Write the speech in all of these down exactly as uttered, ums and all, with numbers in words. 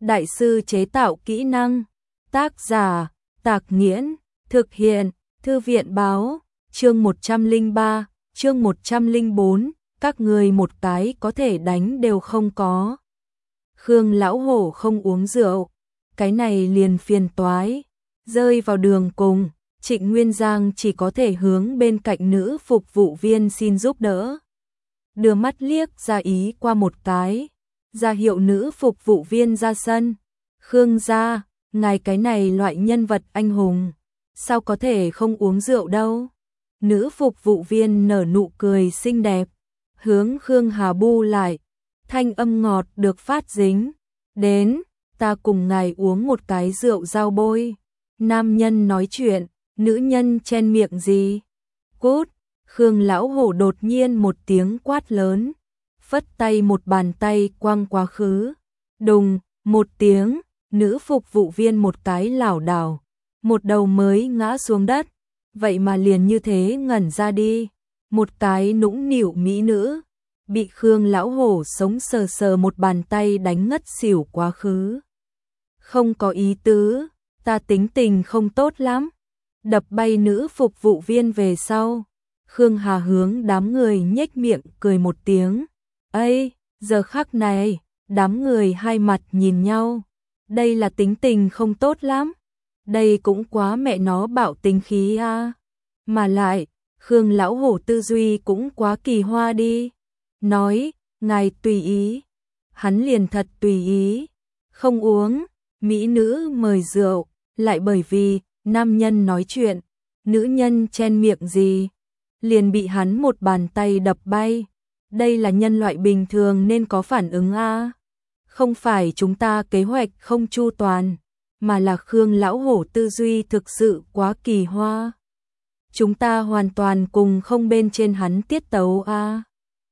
đại sư chế tạo kỹ năng. Tác giả, Tạc Nghiễn, thực hiện, Thư viện báo, chương một trăm lẻ ba, chương một trăm lẻ bốn, các người một cái có thể đánh đều không có. Khương lão hổ không uống rượu, cái này liền phiền toái, rơi vào đường cùng, Trịnh Nguyên Giang chỉ có thể hướng bên cạnh nữ phục vụ viên xin giúp đỡ. Đưa mắt liếc ra ý qua một cái, ra hiệu nữ phục vụ viên ra sân. Khương gia, ngài cái này loại nhân vật anh hùng, sao có thể không uống rượu đâu. Nữ phục vụ viên nở nụ cười xinh đẹp, hướng Khương Hà bu lại, thanh âm ngọt được phát dính. Đến, ta cùng ngài uống một cái rượu dao bôi. Nam nhân nói chuyện, nữ nhân chen miệng gì. Cút, Khương lão hổ đột nhiên một tiếng quát lớn, phất tay một bàn tay quăng quá khứ. Đùng, một tiếng, nữ phục vụ viên một cái lảo đảo, một đầu mới ngã xuống đất, vậy mà liền như thế ngẩn ra đi. Một cái nũng nịu mỹ nữ, bị Khương lão hổ sống sờ sờ một bàn tay đánh ngất xỉu quá khứ. Không có ý tứ, ta tính tình không tốt lắm. Đập bay nữ phục vụ viên về sau, Khương Hà hướng đám người nhếch miệng cười một tiếng. Ây, giờ khắc này, đám người hai mặt nhìn nhau. Đây là tính tình không tốt lắm. Đây cũng quá mẹ nó bạo tính khí a. À. Mà lại, Khương lão hổ tư duy cũng quá kỳ hoa đi. Nói, ngài tùy ý. Hắn liền thật tùy ý. Không uống, mỹ nữ mời rượu, lại bởi vì nam nhân nói chuyện, nữ nhân chen miệng gì, liền bị hắn một bàn tay đập bay. Đây là nhân loại bình thường nên có phản ứng a. Không phải chúng ta kế hoạch không chu toàn, mà là Khương lão hổ tư duy thực sự quá kỳ hoa. Chúng ta hoàn toàn cùng không bên trên hắn tiết tấu a.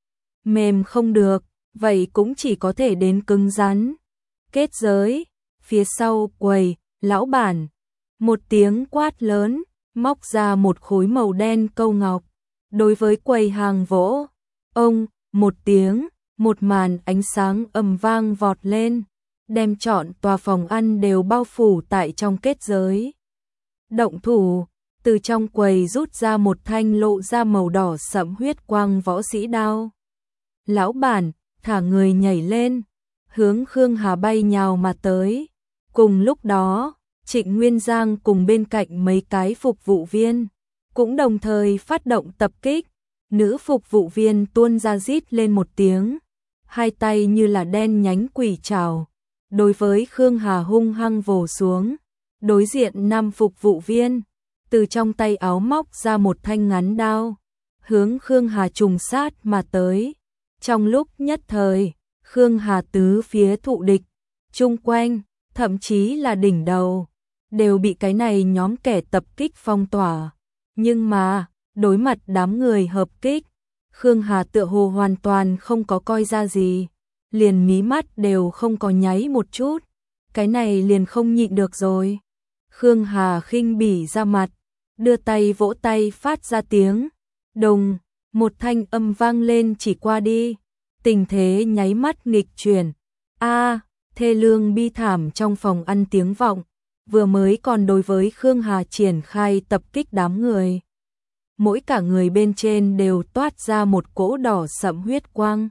Mềm không được, vậy cũng chỉ có thể đến cứng rắn. Kết giới, phía sau quầy, lão bản, một tiếng quát lớn, móc ra một khối màu đen câu ngọc, đối với quầy hàng vỗ. Ông, một tiếng, một màn ánh sáng ầm vang vọt lên, đem trọn tòa phòng ăn đều bao phủ tại trong kết giới. Động thủ, từ trong quầy rút ra một thanh lộ ra màu đỏ sẫm huyết quang võ sĩ đao. Lão bản, thả người nhảy lên, hướng Khương Hà bay nhào mà tới. Cùng lúc đó, Trịnh Nguyên Giang cùng bên cạnh mấy cái phục vụ viên cũng đồng thời phát động tập kích. Nữ phục vụ viên tuôn ra rít lên một tiếng, hai tay như là đen nhánh quỷ trảo, đối với Khương Hà hung hăng vồ xuống. Đối diện năm phục vụ viên, từ trong tay áo móc ra một thanh ngắn đao, hướng Khương Hà trùng sát mà tới. Trong lúc nhất thời, Khương Hà tứ phía thụ địch, chung quanh, thậm chí là đỉnh đầu, đều bị cái này nhóm kẻ tập kích phong tỏa. Nhưng mà, đối mặt đám người hợp kích, Khương Hà tựa hồ hoàn toàn không có coi ra gì, liền mí mắt đều không có nháy một chút. Cái này liền không nhịn được rồi. Khương Hà khinh bỉ ra mặt, đưa tay vỗ tay phát ra tiếng đùng, một thanh âm vang lên chỉ qua đi, tình thế nháy mắt nghịch chuyển. A, thê lương bi thảm trong phòng ăn tiếng vọng, vừa mới còn đối với Khương Hà triển khai tập kích đám người. Mỗi cả người bên trên đều toát ra một cỗ đỏ sẫm huyết quang.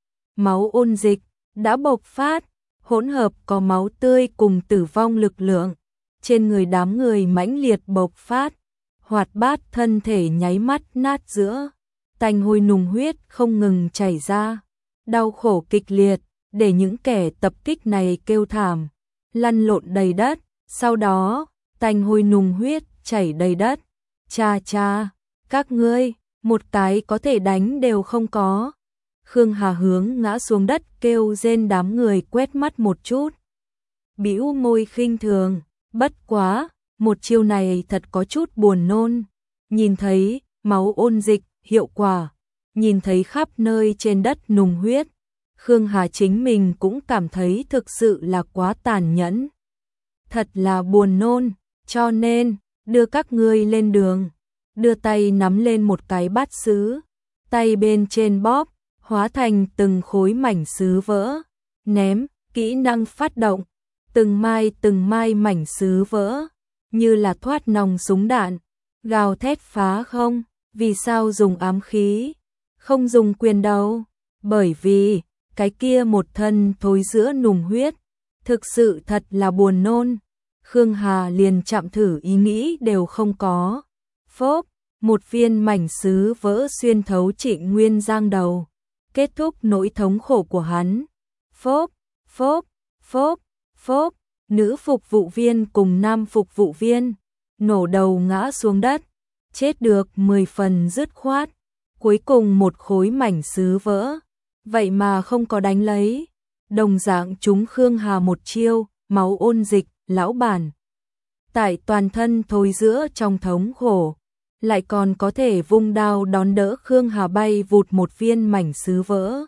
Máu ôn dịch đã bộc phát, hỗn hợp có máu tươi cùng tử vong lực lượng, trên người đám người mãnh liệt bộc phát, hoạt bát thân thể nháy mắt nát giữa, tanh hôi nùng huyết không ngừng chảy ra, đau khổ kịch liệt, để những kẻ tập kích này kêu thảm, lăn lộn đầy đất, sau đó, tanh hôi nùng huyết chảy đầy đất. Cha cha, các ngươi, một cái có thể đánh đều không có. Khương Hà hướng ngã xuống đất kêu rên đám người quét mắt một chút, bĩu môi khinh thường, bất quá, một chiêu này thật có chút buồn nôn. Nhìn thấy máu ôn dịch hiệu quả, nhìn thấy khắp nơi trên đất nùng huyết, Khương Hà chính mình cũng cảm thấy thực sự là quá tàn nhẫn. Thật là buồn nôn, cho nên, đưa các ngươi lên đường. Đưa tay nắm lên một cái bát sứ, tay bên trên bóp, hóa thành từng khối mảnh sứ vỡ, ném, kỹ năng phát động, từng mai từng mai mảnh sứ vỡ, như là thoát nòng súng đạn, gào thét phá không. Vì sao dùng ám khí, không dùng quyền đâu? Bởi vì, cái kia một thân thối giữa nùng huyết, thực sự thật là buồn nôn. Khương Hà liền chạm thử ý nghĩ đều không có. Phốp, một viên mảnh sứ vỡ xuyên thấu Trịnh Nguyên Giang đầu, kết thúc nỗi thống khổ của hắn. Phốp, phốp, phốp, phốp, nữ phục vụ viên cùng nam phục vụ viên, nổ đầu ngã xuống đất, chết được mười phần dứt khoát. Cuối cùng một khối mảnh sứ vỡ, vậy mà không có đánh lấy. Đồng dạng chúng Khương Hà một chiêu, máu ôn dịch, lão bản. Tại toàn thân thối giữa trong thống khổ, lại còn có thể vung đao đón đỡ Khương Hà bay vụt một viên mảnh sứ vỡ.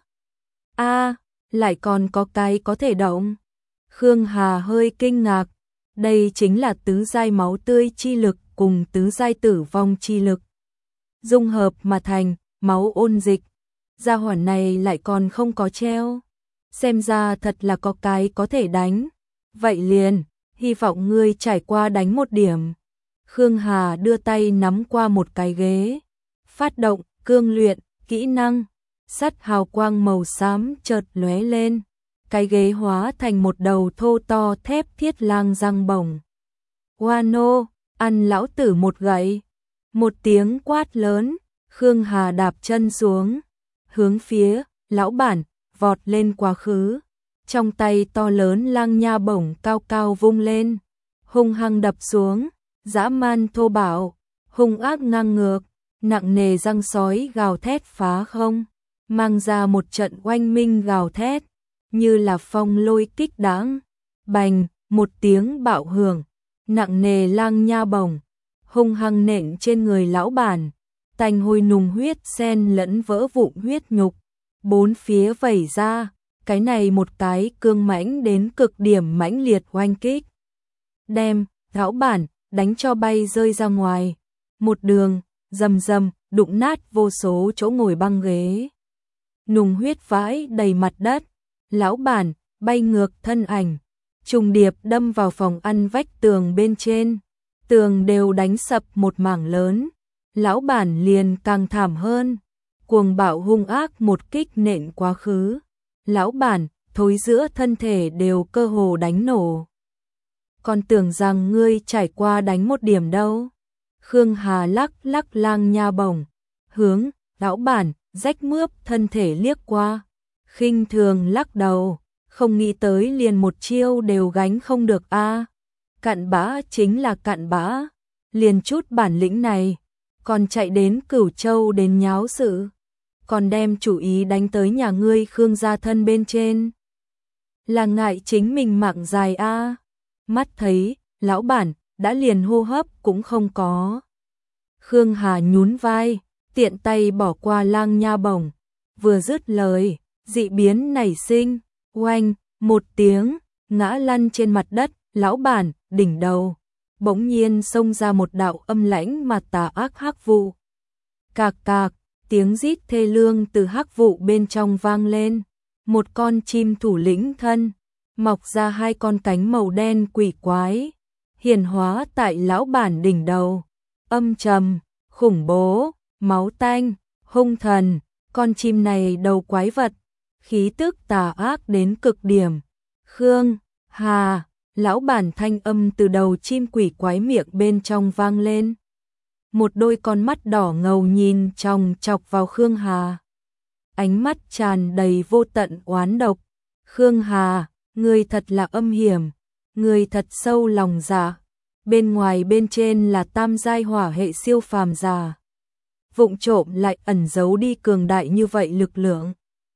A, lại còn có cái có thể động. Khương Hà hơi kinh ngạc, đây chính là tứ giai máu tươi chi lực cùng tứ giai tử vong chi lực. Dung hợp mà thành, máu ôn dịch. Gia hỏa này lại còn không có treo. Xem ra thật là có cái có thể đánh. Vậy liền, hy vọng ngươi trải qua đánh một điểm. Khương Hà đưa tay nắm qua một cái ghế. Phát động, cương luyện, kỹ năng. Sắt hào quang màu xám chợt lóe lên. Cái ghế hóa thành một đầu thô to thép thiết lang răng bổng. Wano, ăn lão tử một gậy. Một tiếng quát lớn, Khương Hà đạp chân xuống, hướng phía lão bản vọt lên quá khứ. Trong tay to lớn lang nha bổng cao cao vung lên, hung hăng đập xuống, dã man thô bạo, hung ác ngang ngược, nặng nề răng sói gào thét phá không, mang ra một trận oanh minh gào thét, như là phong lôi kích đãng. Bành, một tiếng bạo hưởng, nặng nề lang nha bổng hung hăng nện trên người lão bản, tanh hôi nùng huyết xen lẫn vỡ vụn huyết nhục, bốn phía vẩy ra. Cái này một cái cương mãnh đến cực điểm mãnh liệt oanh kích, đem lão bản đánh cho bay rơi ra ngoài. Một đường rầm rầm đụng nát vô số chỗ ngồi băng ghế, nùng huyết vãi đầy mặt đất. Lão bản bay ngược thân ảnh, trùng điệp đâm vào phòng ăn vách tường bên trên, tường đều đánh sập một mảng lớn. Lão bản liền càng thảm hơn, cuồng bạo hung ác một kích nện quá khứ. Lão bản thối giữa thân thể đều cơ hồ đánh nổ. Còn tưởng rằng ngươi trải qua đánh một điểm đâu. Khương Hà lắc lắc lang nha bổng, hướng lão bản rách mướp thân thể liếc qua, khinh thường lắc đầu, không nghĩ tới liền một chiêu đều gánh không được a. Cặn bã chính là cặn bã, liền chút bản lĩnh này, còn chạy đến Cửu Châu đến nháo sự, còn đem chủ ý đánh tới nhà ngươi Khương gia thân bên trên. Là ngại chính mình mạng dài a. Mắt thấy lão bản đã liền hô hấp cũng không có. Khương Hà nhún vai, tiện tay bỏ qua lang nha bổng, vừa dứt lời, dị biến nảy sinh, oanh, một tiếng, ngã lăn trên mặt đất. Lão bản đỉnh đầu bỗng nhiên xông ra một đạo âm lãnh mà tà ác hắc vụ. Cạc cạc, tiếng rít thê lương từ hắc vụ bên trong vang lên. Một con chim thủ lĩnh thân mọc ra hai con cánh màu đen quỷ quái, hiển hóa tại lão bản đỉnh đầu. Âm trầm, khủng bố, máu tanh, hung thần. Con chim này đầu quái vật, khí tức tà ác đến cực điểm. Khương Hà, lão bản thanh âm từ đầu chim quỷ quái miệng bên trong vang lên. Một đôi con mắt đỏ ngầu nhìn chòng chọc vào Khương Hà, ánh mắt tràn đầy vô tận oán độc. Khương Hà, ngươi thật là âm hiểm, ngươi thật sâu lòng dạ. Bên ngoài bên trên là tam giai hỏa hệ siêu phàm giả, vụng trộm lại ẩn giấu đi cường đại như vậy lực lượng.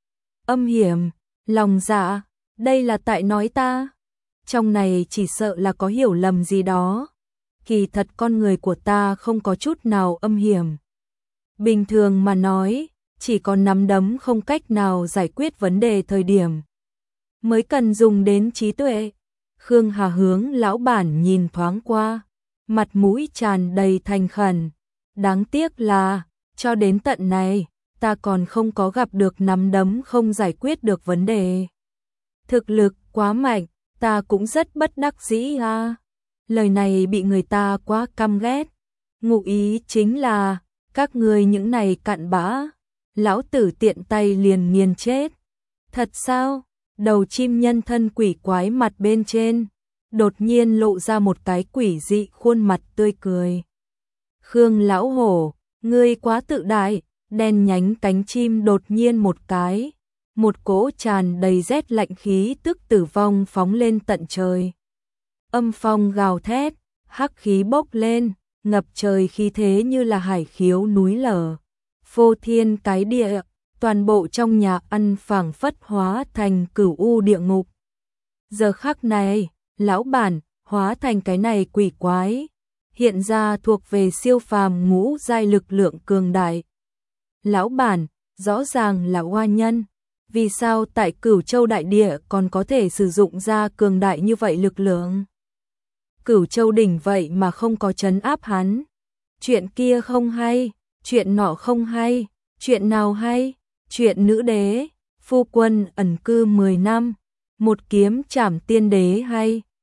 Âm hiểm, lòng dạ, đây là tại nói ta. Trong này chỉ sợ là có hiểu lầm gì đó. Kỳ thật con người của ta không có chút nào âm hiểm. Bình thường mà nói, chỉ có nắm đấm không cách nào giải quyết vấn đề thời điểm mới cần dùng đến trí tuệ. Khương Hà hướng lão bản nhìn thoáng qua, mặt mũi tràn đầy thành khẩn. Đáng tiếc là, cho đến tận này, ta còn không có gặp được nắm đấm không giải quyết được vấn đề. Thực lực quá mạnh, ta cũng rất bất đắc dĩ à. Lời này bị người ta quá căm ghét. Ngụ ý chính là, các ngươi những này cặn bã, lão tử tiện tay liền nghiền chết. Thật sao? Đầu chim nhân thân quỷ quái mặt bên trên, đột nhiên lộ ra một cái quỷ dị khuôn mặt tươi cười. Khương lão hổ, ngươi quá tự đại, đen nhánh cánh chim đột nhiên một cái. Một cỗ tràn đầy rét lạnh khí tức tử vong phóng lên tận trời. Âm phong gào thét, hắc khí bốc lên, ngập trời khí thế như là hải khiếu núi lở. Phô thiên cái địa, toàn bộ trong nhà ăn phảng phất hóa thành cửu u địa ngục. Giờ khắc này, lão bản hóa thành cái này quỷ quái, hiện ra thuộc về siêu phàm ngũ giai lực lượng cường đại. Lão bản, rõ ràng là oa nhân, vì sao tại Cửu Châu đại địa còn có thể sử dụng ra cường đại như vậy lực lượng? Cửu Châu đỉnh vậy mà không có trấn áp hắn. Chuyện kia không hay, chuyện nọ không hay, chuyện nào hay? Chuyện nữ đế, phu quân ẩn cư mười năm, một kiếm trảm tiên đế hay?